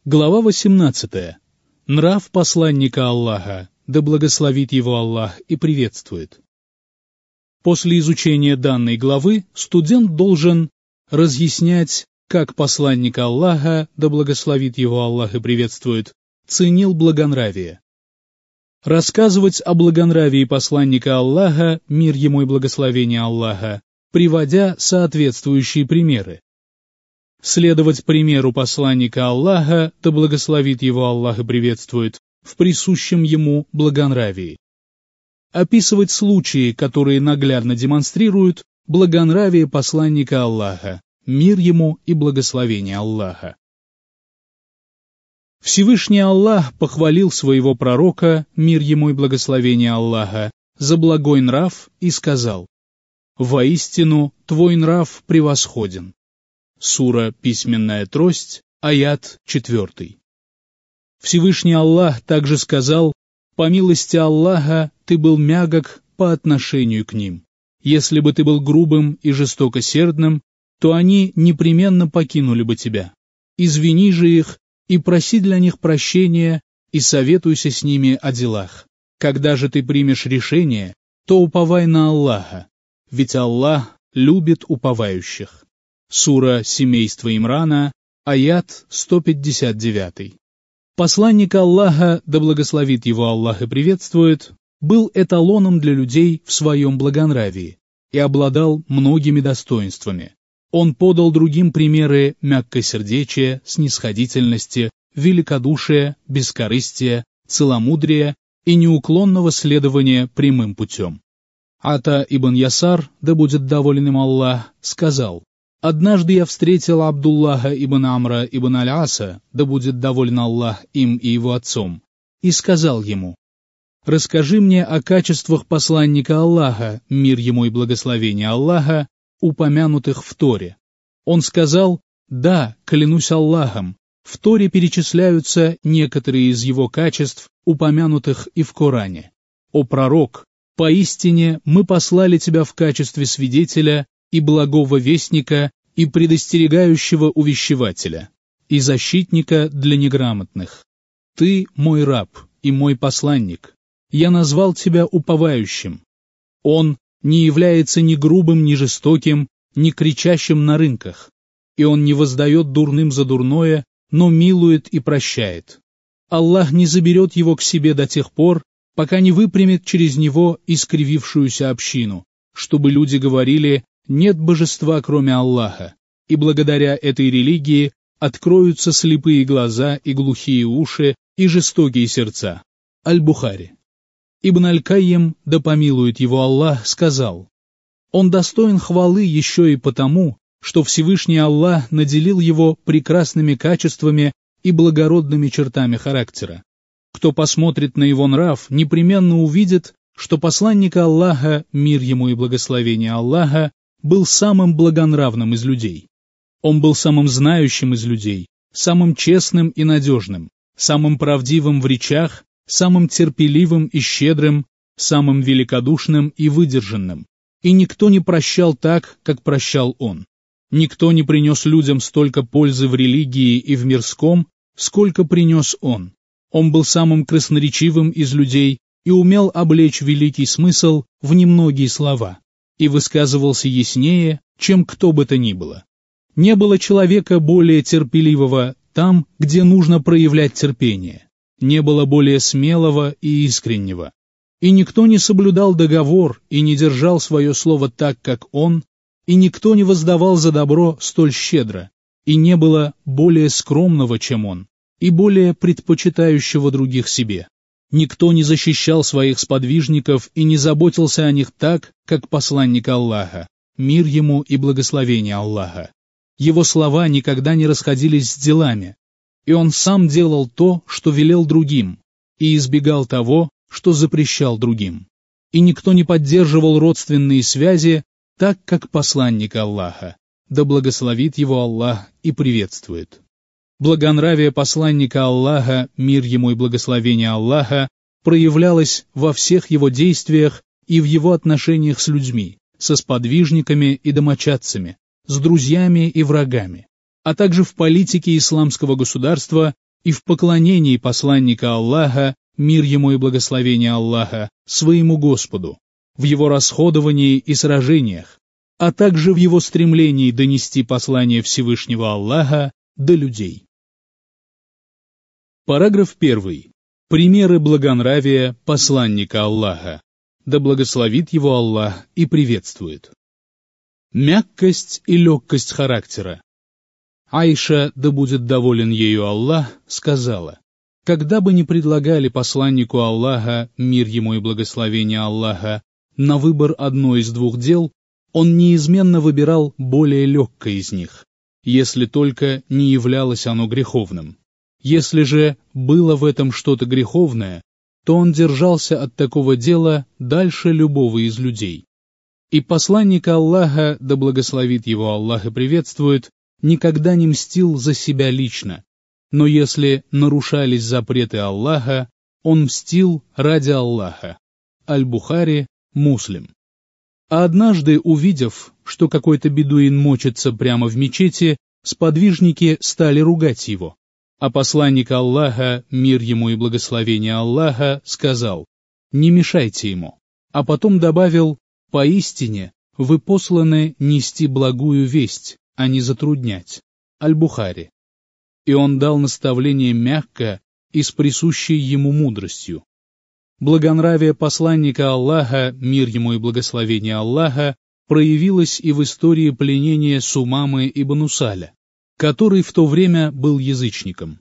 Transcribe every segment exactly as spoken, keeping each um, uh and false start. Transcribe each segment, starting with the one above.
Глава восемнадцатая. Нрав посланника Аллаха, да благословит его Аллах и приветствует. После изучения данной главы студент должен разъяснять, как посланник Аллаха, да благословит его Аллах и приветствует, ценил благонравие. Рассказывать о благонравии посланника Аллаха, мир ему и благословение Аллаха, приводя соответствующие примеры. Следовать примеру посланника Аллаха, да благословит его Аллах и приветствует, в присущем ему благонравии. Описывать случаи, которые наглядно демонстрируют благонравие посланника Аллаха, мир ему и благословение Аллаха. Всевышний Аллах похвалил своего пророка, мир ему и благословение Аллаха, за благой нрав и сказал: «Воистину, твой нрав превосходен». Сура «Письменная трость», аят четвертый. Всевышний Аллах также сказал: «По милости Аллаха ты был мягок по отношению к ним. Если бы ты был грубым и жестокосердным, то они непременно покинули бы тебя. Извини же их и проси для них прощения и советуйся с ними о делах. Когда же ты примешь решение, то уповай на Аллаха, ведь Аллах любит уповающих». Сура «Семейство Имрана», аят сто пятьдесят девять. Посланник Аллаха, да благословит его Аллах и приветствует, был эталоном для людей в своем благонравии и обладал многими достоинствами. Он подал другим примеры мягкосердечия, снисходительности, великодушия, бескорыстия, целомудрия и неуклонного следования прямым путем. Ата ибн Ясар, да будет доволен им Аллах, сказал: «Однажды я встретил Абдуллаха ибн Амра ибн Аль-Аса, да будет доволен Аллах им и его отцом, и сказал ему: расскажи мне о качествах посланника Аллаха, мир ему и благословение Аллаха, упомянутых в Торе. Он сказал: да, клянусь Аллахом, в Торе перечисляются некоторые из его качеств, упомянутых и в Коране. О пророк, поистине мы послали тебя в качестве свидетеля и благого вестника, и предостерегающего увещевателя, и защитника для неграмотных. Ты мой раб и мой посланник. Я назвал тебя уповающим. Он не является ни грубым, ни жестоким, ни кричащим на рынках, и он не воздает дурным за дурное, но милует и прощает. Аллах не заберет его к себе до тех пор, пока не выпрямит через него искривившуюся общину, чтобы люди говорили: нет божества, кроме Аллаха, и благодаря этой религии откроются слепые глаза и глухие уши и жестокие сердца. Аль-Бухари. Ибн Аль-Кайим, да помилует его Аллах, сказал: он достоин хвалы еще и потому, что Всевышний Аллах наделил его прекрасными качествами и благородными чертами характера. Кто посмотрит на его нрав, непременно увидит, что посланник Аллаха, мир ему и благословение Аллаха, был самым благонравным из людей. Он был самым знающим из людей, самым честным и надежным, самым правдивым в речах, самым терпеливым и щедрым, самым великодушным и выдержанным. И никто не прощал так, как прощал он. Никто не принес людям столько пользы в религии и в мирском, сколько принес он. Он был самым красноречивым из людей и умел облечь великий смысл в немногие слова, и высказывался яснее, чем кто бы то ни было. Не было человека более терпеливого там, где нужно проявлять терпение. Не было более смелого и искреннего. И никто не соблюдал договор и не держал свое слово так, как он, и никто не воздавал за добро столь щедро, и не было более скромного, чем он, и более предпочитающего других себе. Никто не защищал своих сподвижников и не заботился о них так, как посланник Аллаха, мир ему и благословение Аллаха. Его слова никогда не расходились с делами, и он сам делал то, что велел другим, и избегал того, что запрещал другим. И никто не поддерживал родственные связи так, как посланник Аллаха, да благословит его Аллах и приветствует. Благонравие посланника Аллаха, мир ему и благословение Аллаха, проявлялось во всех его действиях и в его отношениях с людьми, со сподвижниками и домочадцами, с друзьями и врагами, а также в политике исламского государства и в поклонении посланника Аллаха, мир ему и благословение Аллаха, своему Господу, в его расходовании и сражениях, а также в его стремлении донести послание Всевышнего Аллаха до людей. Параграф первый. Примеры благонравия посланника Аллаха. Да благословит его Аллах и приветствует. Мягкость и легкость характера. Айша, да будет доволен ею Аллах, сказала: когда бы ни предлагали посланнику Аллаха, мир ему и благословение Аллаха, на выбор одно из двух дел, он неизменно выбирал более легкое из них, если только не являлось оно греховным. Если же было в этом что-то греховное, то он держался от такого дела дальше любого из людей. И посланник Аллаха, да благословит его Аллах и приветствует, никогда не мстил за себя лично, но если нарушались запреты Аллаха, он мстил ради Аллаха. Аль-Бухари, Муслим. А однажды, увидев, что какой-то бедуин мочится прямо в мечети, сподвижники стали ругать его. А посланник Аллаха, мир ему и благословение Аллаха, сказал: «Не мешайте ему», а потом добавил: «Поистине вы посланы нести благую весть, а не затруднять». Аль-Бухари. И он дал наставление мягко и с присущей ему мудростью. Благонравие посланника Аллаха, мир ему и благословение Аллаха, проявилось и в истории пленения Сумамы ибн Усаля, который в то время был язычником.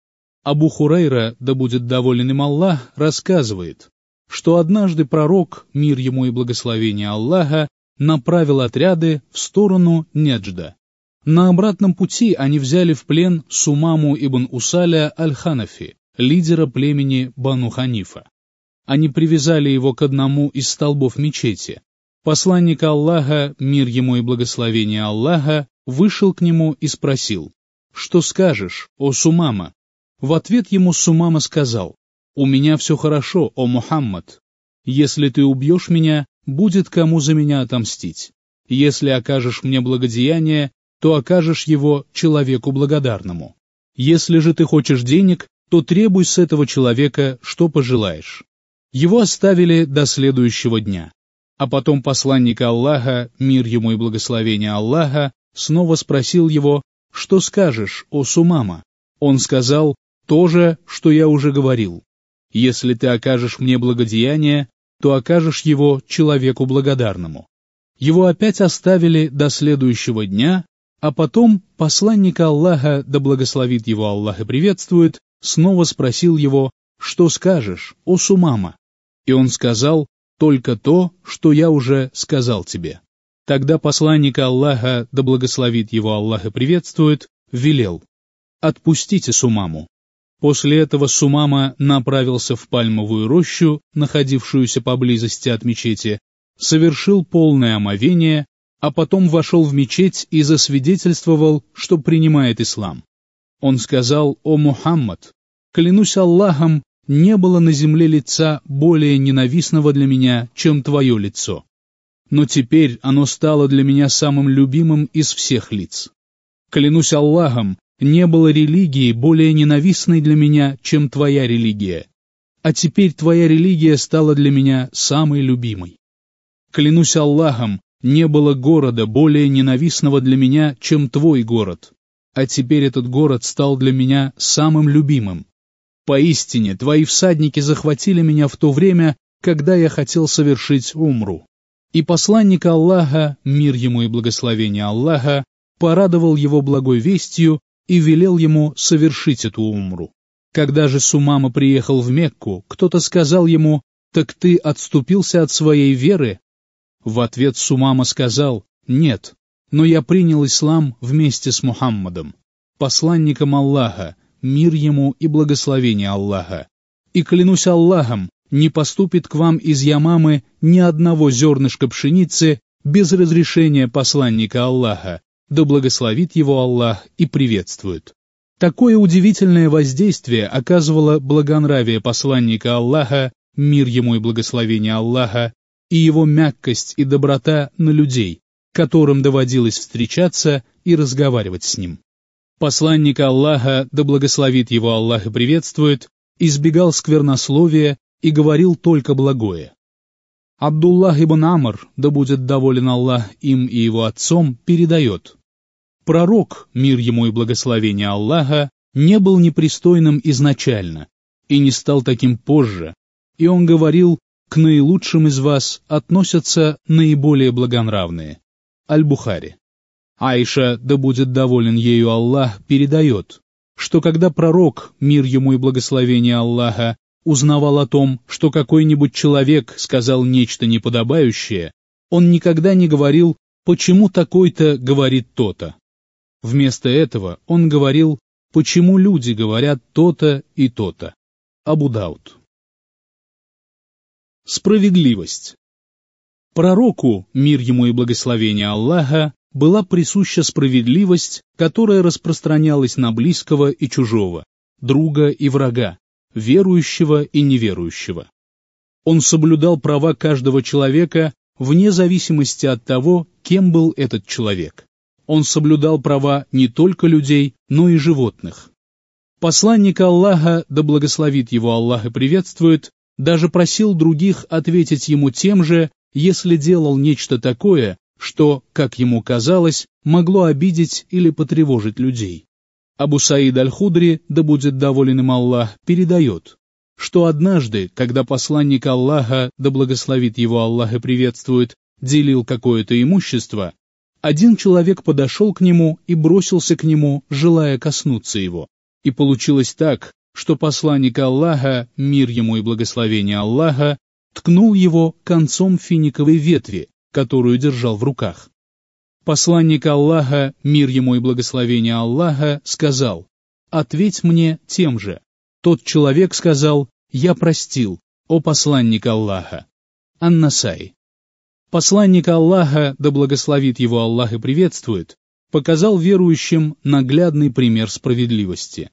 Абу Хурайра, да будет доволен им Аллах, рассказывает, что однажды пророк, мир ему и благословение Аллаха, направил отряды в сторону Неджда. На обратном пути они взяли в плен Сумаму ибн Усаля аль-Ханафи, лидера племени Бану Ханифа. Они привязали его к одному из столбов мечети. Посланник Аллаха, мир ему и благословение Аллаха, вышел к нему и спросил: «Что скажешь, о Сумама?» В ответ ему Сумама сказал: «У меня все хорошо, о Мухаммад. Если ты убьешь меня, будет кому за меня отомстить. Если окажешь мне благодеяние, то окажешь его человеку благодарному. Если же ты хочешь денег, то требуй с этого человека, что пожелаешь». Его оставили до следующего дня. А потом посланник Аллаха, мир ему и благословение Аллаха, снова спросил его: «Что скажешь, о Сумама?» Он сказал то же, что я уже говорил: «Если ты окажешь мне благодеяние, то окажешь его человеку благодарному». Его опять оставили до следующего дня, а потом посланник Аллаха, да благословит его Аллах и приветствует, снова спросил его: «Что скажешь, о Сумама?» И он сказал только то, что я уже сказал тебе. Тогда посланник Аллаха, да благословит его Аллах и приветствует, велел: «Отпустите Сумаму». После этого Сумама направился в пальмовую рощу, находившуюся поблизости от мечети, совершил полное омовение, а потом вошел в мечеть и засвидетельствовал, что принимает ислам. Он сказал: «О Мухаммад, клянусь Аллахом, не было на земле лица более ненавистного для меня, чем твое лицо. Но теперь оно стало для меня самым любимым из всех лиц. Клянусь Аллахом, не было религии более ненавистной для меня, чем твоя религия. А теперь твоя религия стала для меня самой любимой. Клянусь Аллахом, не было города более ненавистного для меня, чем твой город. А теперь этот город стал для меня самым любимым. Поистине, твои всадники захватили меня в то время, когда я хотел совершить умру». И посланник Аллаха, мир ему и благословение Аллаха, порадовал его благой вестью и велел ему совершить эту умру. Когда же Сумама приехал в Мекку, кто-то сказал ему: «Так ты отступился от своей веры?» В ответ Сумама сказал: «Нет, но я принял ислам вместе с Мухаммадом, посланником Аллаха, мир ему и благословение Аллаха. И клянусь Аллахом, не поступит к вам из Ямамы ни одного зернышка пшеницы без разрешения посланника Аллаха, да благословит его Аллах и приветствует». Такое удивительное воздействие оказывало благонравие посланника Аллаха, мир ему и благословение Аллаха, и его мягкость и доброта на людей, которым доводилось встречаться и разговаривать с ним. Посланник Аллаха, да благословит его Аллах и приветствует, избегал сквернословия и говорил только благое. Абдуллах ибн Амр, да будет доволен Аллах им и его отцом, передает: пророк, мир ему и благословение Аллаха, не был непристойным изначально и не стал таким позже, и он говорил: к наилучшим из вас относятся наиболее благонравные. Аль-Бухари. Айша, да будет доволен ею Аллах, передает, что когда пророк, мир ему и благословение Аллаха, узнавал о том, что какой-нибудь человек сказал нечто неподобающее, он никогда не говорил: почему такой-то говорит то-то. Вместо этого он говорил: почему люди говорят то-то и то-то. Абу Дауд. Справедливость. Пророку, мир ему и благословение Аллаха, была присуща справедливость, которая распространялась на близкого и чужого, друга и врага, верующего и неверующего. Он соблюдал права каждого человека вне зависимости от того, кем был этот человек. Он соблюдал права не только людей, но и животных. Посланник Аллаха, да благословит его Аллах и приветствует, даже просил других ответить ему тем же, если делал нечто такое, что, как ему казалось, могло обидеть или потревожить людей. Абу Саид аль-Худри, да будет доволен им Аллах, передает, что однажды, когда посланник Аллаха, да благословит его Аллах и приветствует, делил какое-то имущество, один человек подошел к нему и бросился к нему, желая коснуться его. И получилось так, что посланник Аллаха, мир ему и благословение Аллаха, ткнул его концом финиковой ветви, которую держал в руках. Посланник Аллаха, мир ему и благословение Аллаха, сказал: «Ответь мне тем же». Тот человек сказал: «Я простил, о посланник Аллаха». Ан-Насаи. Посланник Аллаха, да благословит его Аллах и приветствует, показал верующим наглядный пример справедливости.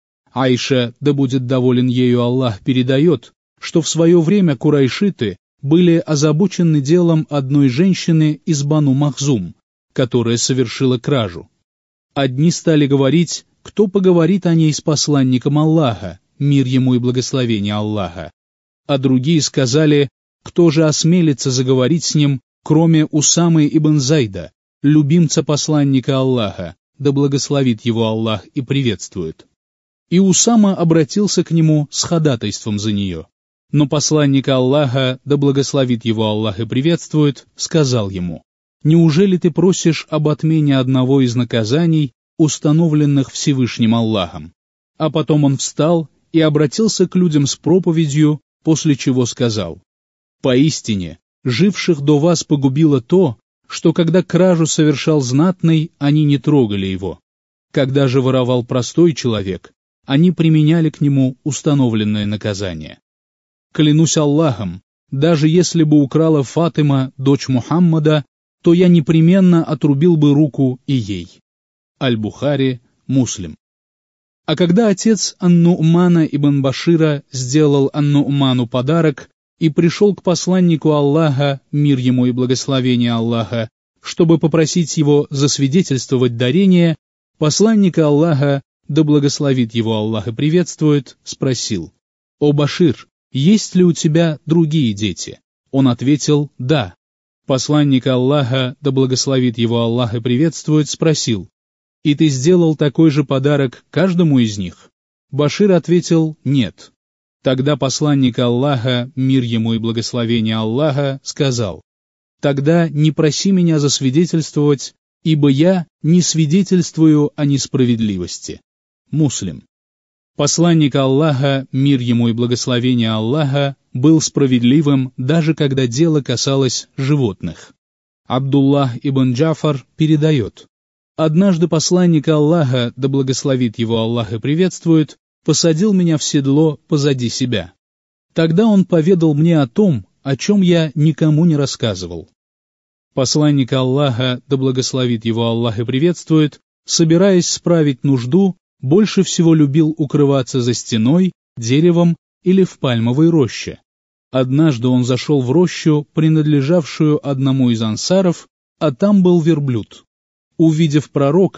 Айша, да будет доволен ею Аллах, передает, что в свое время курайшиты были озабочены делом одной женщины из Бану Махзум, которая совершила кражу. Одни стали говорить, кто поговорит о ней с посланником Аллаха, мир ему и благословение Аллаха, а другие сказали, кто же осмелится заговорить с ним, кроме Усамы ибн Зайда, любимца посланника Аллаха, да благословит его Аллах и приветствует. И Усама обратился к нему с ходатайством за нее. Но посланник Аллаха, да благословит его Аллах и приветствует, сказал ему: «Неужели ты просишь об отмене одного из наказаний, установленных Всевышним Аллахом?» А потом он встал и обратился к людям с проповедью, после чего сказал: «Поистине, живших до вас погубило то, что когда кражу совершал знатный, они не трогали его. Когда же воровал простой человек, они применяли к нему установленное наказание. Клянусь Аллахом, даже если бы украла Фатима, дочь Мухаммада, то я непременно отрубил бы руку и ей». Аль-Бухари, Муслим. А когда отец Ан-Ну'мана ибн Башира сделал Ан-Ну'ману подарок и пришел к посланнику Аллаха, мир ему и благословение Аллаха, чтобы попросить его засвидетельствовать дарение, посланник Аллаха, да благословит его Аллах и приветствует, спросил: «О Башир, есть ли у тебя другие дети?» Он ответил: «Да». Посланник Аллаха, да благословит его Аллах и приветствует, спросил: «И ты сделал такой же подарок каждому из них?» Башир ответил: «Нет». Тогда посланник Аллаха, мир ему и благословение Аллаха, сказал: «Тогда не проси меня засвидетельствовать, ибо я не свидетельствую о несправедливости». Муслим. Посланник Аллаха, мир ему и благословение Аллаха, был справедливым, даже когда дело касалось животных. Абдуллах ибн Джафар передает: «Однажды посланник Аллаха, да благословит его Аллах и приветствует, посадил меня в седло позади себя. Тогда он поведал мне о том, о чем я никому не рассказывал. Посланник Аллаха, да благословит его Аллах и приветствует, собираясь справить нужду, больше всего любил укрываться за стеной, деревом или в пальмовой роще. Однажды он зашел в рощу, принадлежавшую одному из ансаров, а там был верблюд. Увидев пророка,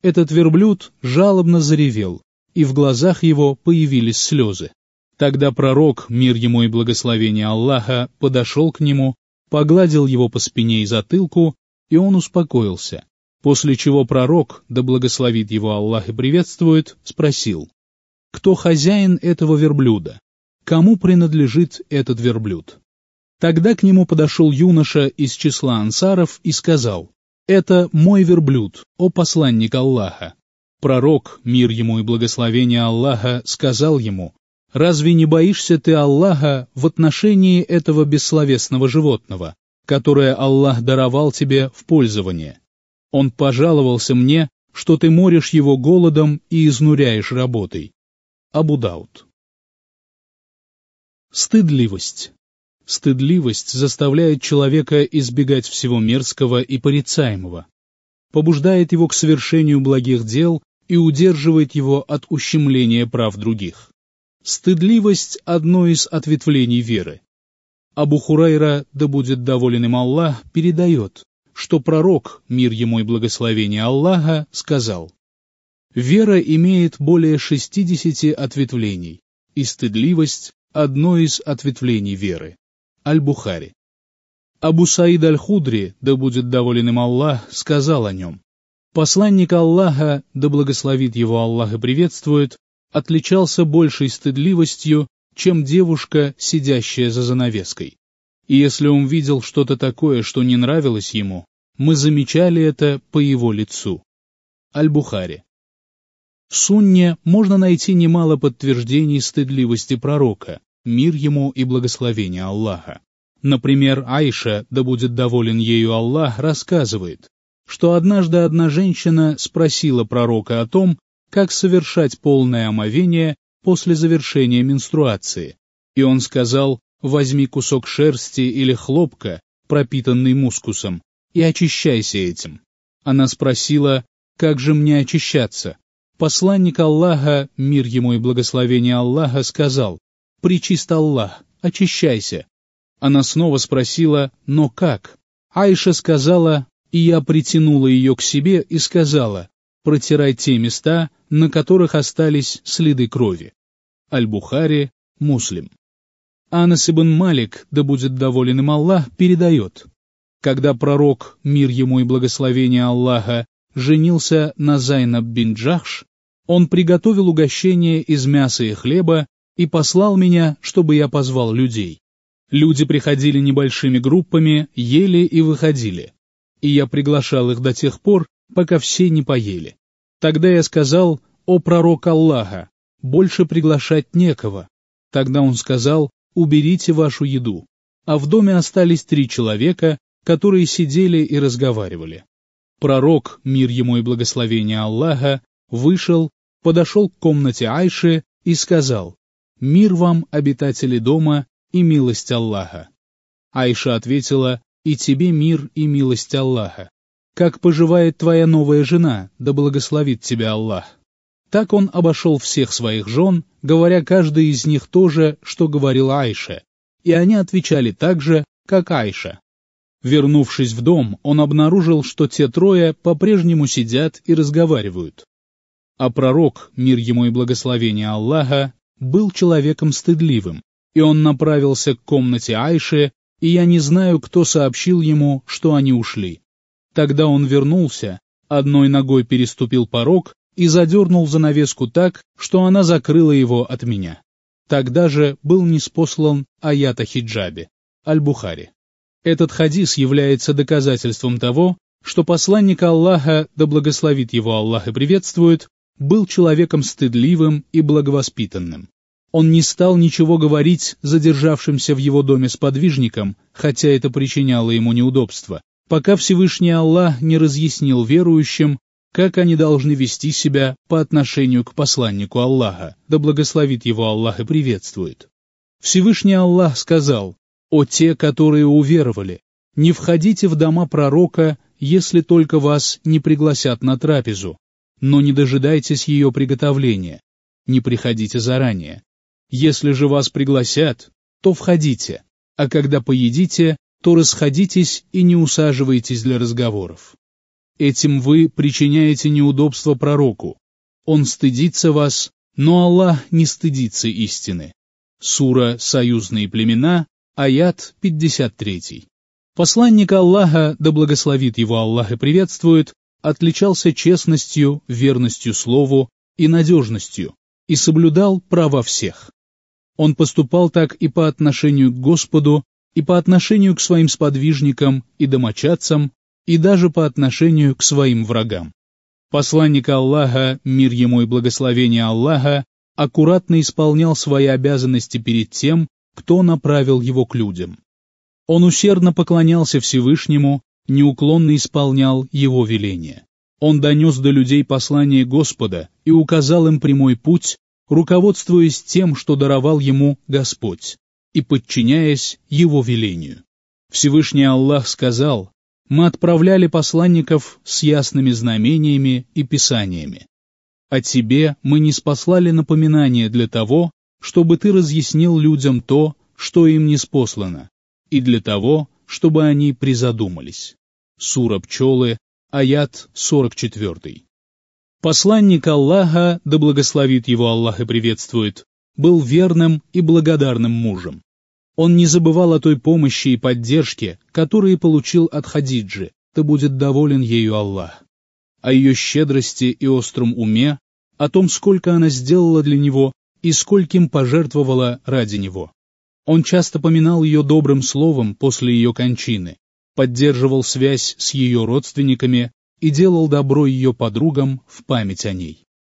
Этот верблюд жалобно заревел, и в глазах его появились слезы. Тогда пророк, мир ему и благословение Аллаха, подошел к нему, погладил его по спине и затылку, и он успокоился, после чего пророк, да благословит его Аллах и приветствует, спросил: «Кто хозяин этого верблюда? Кому принадлежит этот верблюд?» Тогда к нему подошел юноша из числа ансаров и сказал: «Это мой верблюд, о посланник Аллаха». Пророк, мир ему и благословение Аллаха, сказал ему: «Разве не боишься ты Аллаха в отношении этого бессловесного животного, которое Аллах даровал тебе в пользование? Он пожаловался мне, что ты моришь его голодом и изнуряешь работой». Абу Дауд. Стыдливость. Стыдливость заставляет человека избегать всего мерзкого и порицаемого, побуждает его к совершению благих дел и удерживает его от ущемления прав других. Стыдливость – одно из ответвлений веры. Абу Хурайра, да будет доволен им Аллах, передает, что пророк, мир ему и благословение Аллаха, сказал: «Вера имеет более шестидесяти ответвлений, и стыдливость – одно из ответвлений веры». Аль-Бухари. Абу Саид Аль-Худри, да будет доволен им Аллах, сказал о нем: «Посланник Аллаха, да благословит его Аллах и приветствует, отличался большей стыдливостью, чем девушка, сидящая за занавеской. И если он видел что-то такое, что не нравилось ему, мы замечали это по его лицу». Аль-Бухари. В Сунне можно найти немало подтверждений стыдливости пророка, мир ему и благословение Аллаха. Например, Айша, да будет доволен ею Аллах, рассказывает, что однажды одна женщина спросила пророка о том, как совершать полное омовение после завершения менструации, и он сказал: «Возьми кусок шерсти или хлопка, пропитанный мускусом, и очищайся этим». Она спросила: «Как же мне очищаться?» Посланник Аллаха, мир ему и благословение Аллаха, сказал: «Пречист Аллах, очищайся». Она снова спросила: «Но как?» Айша сказала, и я притянула ее к себе и сказала: «Протирай те места, на которых остались следы крови». Аль-Бухари, Муслим. Анас ибн Малик, да будет доволен им Аллах, передает: когда пророк, мир ему и благословение Аллаха, женился на Зайнаб бин Джахш, он приготовил угощение из мяса и хлеба и послал меня, чтобы я позвал людей. Люди приходили небольшими группами, ели и выходили, и я приглашал их до тех пор, пока все не поели. Тогда я сказал: «О пророк Аллаха, больше приглашать некого». Тогда он сказал: «Уберите вашу еду». А в доме остались три человека, которые сидели и разговаривали. Пророк, мир ему и благословение Аллаха, вышел, подошел к комнате Айши и сказал: «Мир вам, обитатели дома, и милость Аллаха». Айша ответила: «И тебе мир и милость Аллаха. Как поживает твоя новая жена, да благословит тебя Аллах». Так он обошел всех своих жен, говоря каждой из них то же, что говорил Айше, и они отвечали так же, как Айша. Вернувшись в дом, он обнаружил, что те трое по-прежнему сидят и разговаривают. А пророк, мир ему и благословение Аллаха, был человеком стыдливым, и он направился к комнате Айши, и я не знаю, кто сообщил ему, что они ушли. Тогда он вернулся, одной ногой переступил порог и задернул занавеску так, что она закрыла его от меня. Тогда же был ниспослан аят о хиджабе. Аль-Бухари. Этот хадис является доказательством того, что посланник Аллаха, да благословит его Аллах и приветствует, был человеком стыдливым и благовоспитанным. Он не стал ничего говорить задержавшимся в его доме сподвижникам, хотя это причиняло ему неудобства, пока Всевышний Аллах не разъяснил верующим, как они должны вести себя по отношению к посланнику Аллаха, да благословит его Аллах и приветствует. Всевышний Аллах сказал: «О те, которые уверовали, не входите в дома пророка, если только вас не пригласят на трапезу, но не дожидайтесь ее приготовления, не приходите заранее. Если же вас пригласят, то входите, а когда поедите, то расходитесь и не усаживайтесь для разговоров». Этим вы причиняете неудобство пророку. Он стыдится вас, но Аллах не стыдится истины. Сура «Союзные племена», аят пятьдесят три. Посланник Аллаха, да благословит его Аллах и приветствует, отличался честностью, верностью слову и надежностью, и соблюдал права всех. Он поступал так и по отношению к Господу, и по отношению к своим сподвижникам и домочадцам, и даже по отношению к своим врагам. Посланник Аллаха, мир ему и благословение Аллаха, аккуратно исполнял свои обязанности перед тем, кто направил его к людям. Он усердно поклонялся Всевышнему, неуклонно исполнял его веления. Он донес до людей послание Господа и указал им прямой путь, руководствуясь тем, что даровал ему Господь, и подчиняясь его велению. Всевышний Аллах сказал: «Мы отправляли посланников с ясными знамениями и писаниями. А тебе мы не спаслали напоминание для того, чтобы ты разъяснил людям то, что им ниспослано, и для того, чтобы они призадумались». Сура Пчелы, аят сорок четыре. Посланник Аллаха, да благословит его Аллах и приветствует, был верным и благодарным мужем. Он не забывал о той помощи и поддержке, которые получил от Хадиджи, да будет доволен ею Аллах, о ее щедрости и остром уме, о том, сколько она сделала для него и скольким пожертвовала ради него. Он часто поминал ее добрым словом после ее кончины, поддерживал связь с ее родственниками и делал добро ее подругам в память о ней.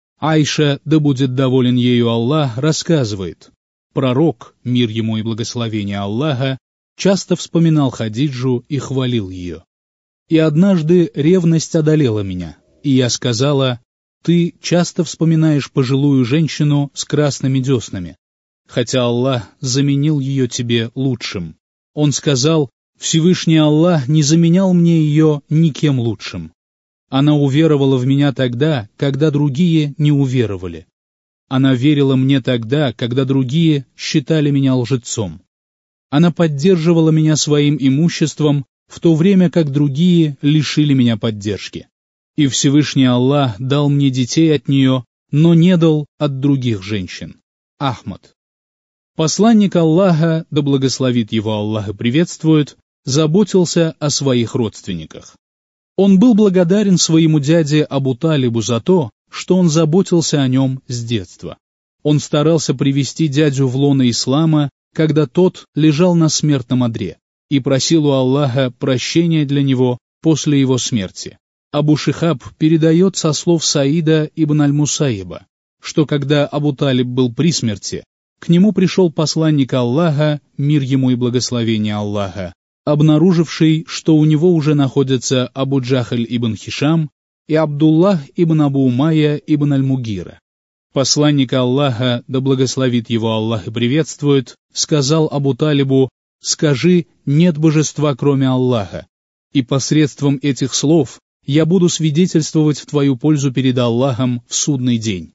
Айша, да будет доволен ею Аллах, рассказывает: пророк, мир ему и благословение Аллаха, часто вспоминал Хадиджу и хвалил ее. И однажды ревность одолела меня, и я сказала: ты часто вспоминаешь пожилую женщину с красными деснами, хотя Аллах заменил ее тебе лучшим. Он сказал: Всевышний Аллах не заменял мне ее никем лучшим. Она уверовала в меня тогда, когда другие не уверовали. Она верила мне тогда, когда другие считали меня лжецом. Она поддерживала меня своим имуществом, в то время как другие лишили меня поддержки. И Всевышний Аллах дал мне детей от нее, но не дал от других женщин. Ахмад. Посланник Аллаха, да благословит его Аллах и приветствует, заботился о своих родственниках. Он был благодарен своему дяде Абу Талибу за то, что он заботился о нем с детства. Он старался привести дядю в лоно ислама, когда тот лежал на смертном одре, и просил у Аллаха прощения для него после его смерти. Абу Шихаб передает со слов Саида ибн аль-Мусаиба, что когда Абу Талиб был при смерти, к нему пришел посланник Аллаха, мир ему и благословение Аллаха, обнаруживший, что у него уже находятся Абу Джахаль ибн Хишам и Абдуллах ибн Абу Умайя ибн аль-Мугира. Посланник Аллаха, да благословит его Аллах и приветствует, сказал Абу Талибу: «Скажи, нет божества, кроме Аллаха, и посредством этих слов я буду свидетельствовать в твою пользу перед Аллахом в судный день».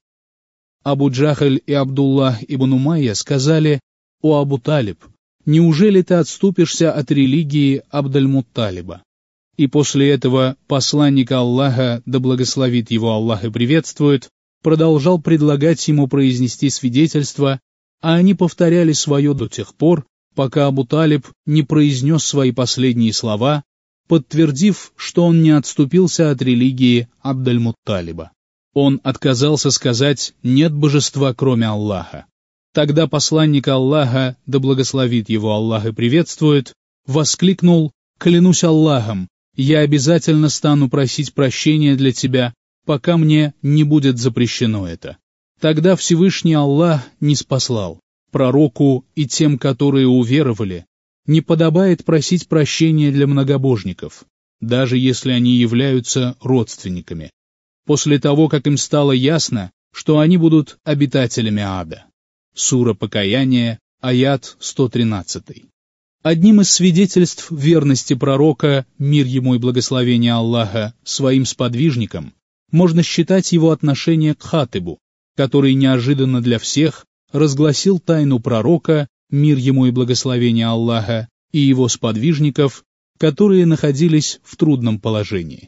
Абу Джахаль и Абдуллах ибн Умайя сказали: «О Абу Талиб, неужели ты отступишься от религии Абдаль-Мутталиба?» И после этого посланник Аллаха, да благословит его Аллах и приветствует, продолжал предлагать ему произнести свидетельство, а они повторяли свое до тех пор, пока Абу Талиб не произнес свои последние слова, подтвердив, что он не отступился от религии Абдаль-Мутталиба. Он отказался сказать «нет божества, кроме Аллаха». Тогда посланник Аллаха, да благословит его Аллах и приветствует, воскликнул: «Клянусь Аллахом, я обязательно стану просить прощения для тебя, пока мне не будет запрещено это». Тогда Всевышний Аллах ниспослал: пророку и тем, которые уверовали, не подобает просить прощения для многобожников, даже если они являются родственниками, после того, как им стало ясно, что они будут обитателями ада. Сура Покаяние, аят сто тринадцать. Одним из свидетельств верности пророка, мир ему и благословение Аллаха, своим сподвижникам, можно считать его отношение к Хатибу, который неожиданно для всех разгласил тайну пророка, мир ему и благословение Аллаха, и его сподвижников, которые находились в трудном положении.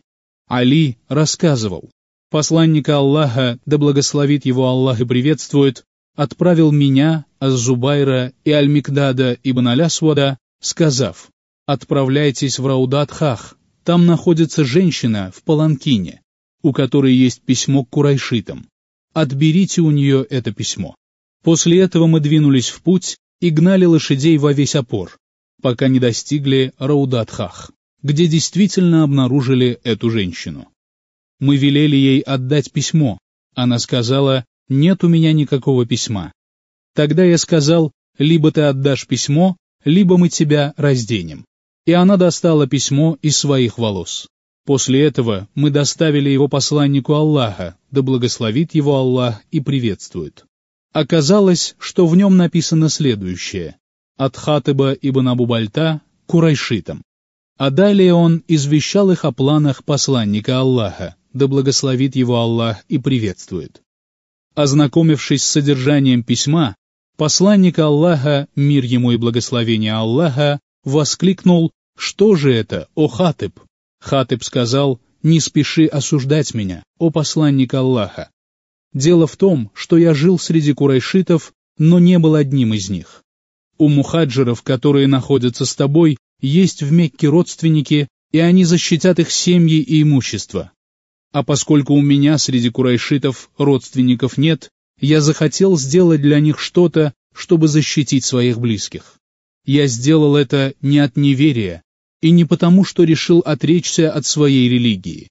Али рассказывал: посланника Аллаха, да благословит его Аллах и приветствует, отправил меня, Аз-Зубайра и Аль-Микдада ибн Аль-Асвада, сказав: «Отправляйтесь в Раудат-Хах, там находится женщина в паланкине, у которой есть письмо к курайшитам. Отберите у нее это письмо». После этого мы двинулись в путь и гнали лошадей во весь опор, пока не достигли Раудат-Хах, где действительно обнаружили эту женщину. Мы велели ей отдать письмо. Она сказала: «Нет у меня никакого письма». Тогда я сказал: «Либо ты отдашь письмо, либо мы тебя разденем». И она достала письмо из своих волос. После этого мы доставили его посланнику Аллаха, да благословит его Аллах и приветствует. Оказалось, что в нем написано следующее: от Хатыба ибн Абу Бальта курайшитам. А далее он извещал их о планах посланника Аллаха, да благословит его Аллах и приветствует. Ознакомившись с содержанием письма, посланник Аллаха, мир ему и благословение Аллаха, воскликнул: «Что же это, о Хатыб?» Хатыб сказал: «Не спеши осуждать меня, о посланник Аллаха. Дело в том, что я жил среди курайшитов, но не был одним из них. У мухаджиров, которые находятся с тобой, есть в Мекке родственники, и они защитят их семьи и имущество. А поскольку у меня среди курайшитов родственников нет, я захотел сделать для них что-то, чтобы защитить своих близких. Я сделал это не от неверия, и не потому, что решил отречься от своей религии».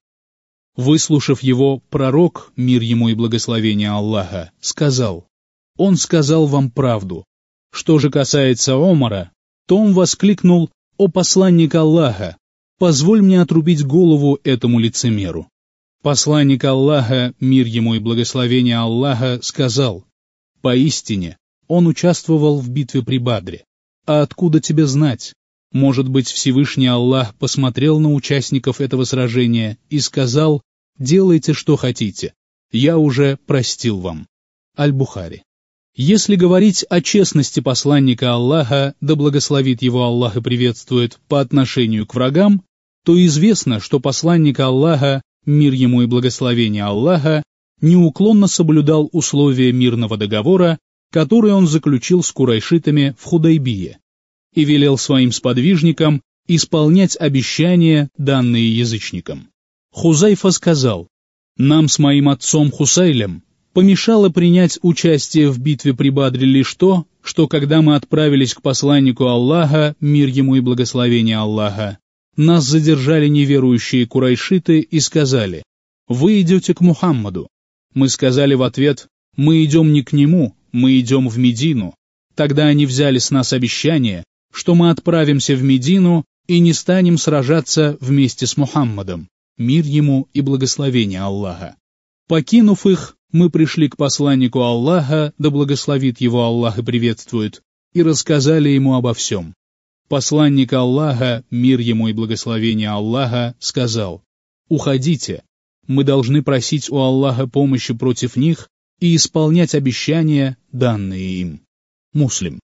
Выслушав его, пророк, мир ему и благословение Аллаха, сказал: «Он сказал вам правду. Что же касается Омара, то он воскликнул: «О посланник Аллаха, позволь мне отрубить голову этому лицемеру». Посланник Аллаха, мир ему и благословение Аллаха, сказал: «Поистине, он участвовал в битве при Бадре. А откуда тебе знать? Может быть, Всевышний Аллах посмотрел на участников этого сражения и сказал: делайте, что хотите, я уже простил вам». Аль-Бухари. Если говорить о честности посланника Аллаха, да благословит его Аллах и приветствует, по отношению к врагам, то известно, что посланник Аллаха, мир ему и благословение Аллаха, неуклонно соблюдал условия мирного договора, который он заключил с курайшитами в Худайбие, и велел своим сподвижникам исполнять обещания, данные язычникам. Хузайфа сказал: «Нам с моим отцом Хусайлем помешало принять участие в битве при Бадре лишь то, что когда мы отправились к посланнику Аллаха, мир ему и благословение Аллаха, нас задержали неверующие курайшиты и сказали: «Вы идете к Мухаммаду». Мы сказали в ответ: «Мы идем не к нему, мы идем в Медину». Тогда они взяли с нас обещание, что мы отправимся в Медину и не станем сражаться вместе с Мухаммадом, мир ему и благословение Аллаха. Покинув их, мы пришли к посланнику Аллаха, да благословит его Аллах и приветствует, и рассказали ему обо всем. Посланник Аллаха, мир ему и благословение Аллаха, сказал: «Уходите, мы должны просить у Аллаха помощи против них и исполнять обещания, данные им». Муслим.